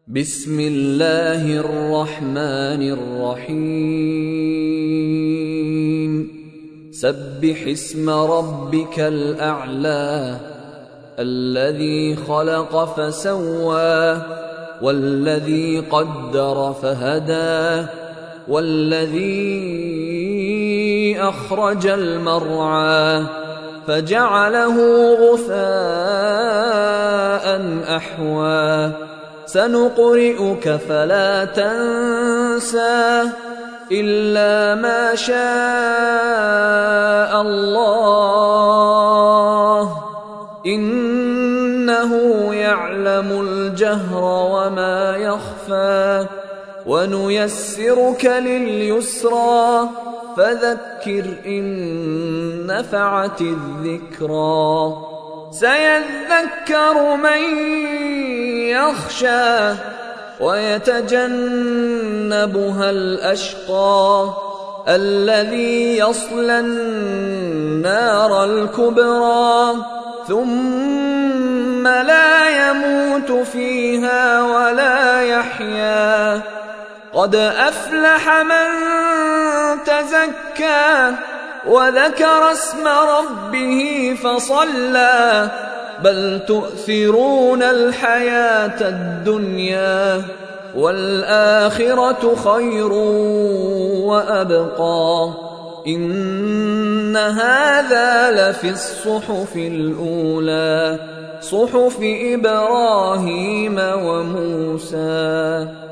بسم الله الرحمن الرحيم سبح اسم ربك الأعلى الذي خلق فسوى والذي قدر فهدى والذي أخرج المرعى فجعله غثاء أحوى سنقرئك فلا تنسى إلا ما شاء الله إنه يعلم الجهر وما يخفى ونيسرك لليسرى فذكر إن نفعت الذكرى سيذكر من يخشى ويتجنبها الأشقى الذي يصلى النار الكبرى ثم لا يموت فيها ولا يحيا قد أفلح من تزكى وذكر اسم ربه فصلى بل تؤثرون الحياة الدنيا والآخرة خير وأبقى إن هذا لفي الصحف الأولى صحف إبراهيم وموسى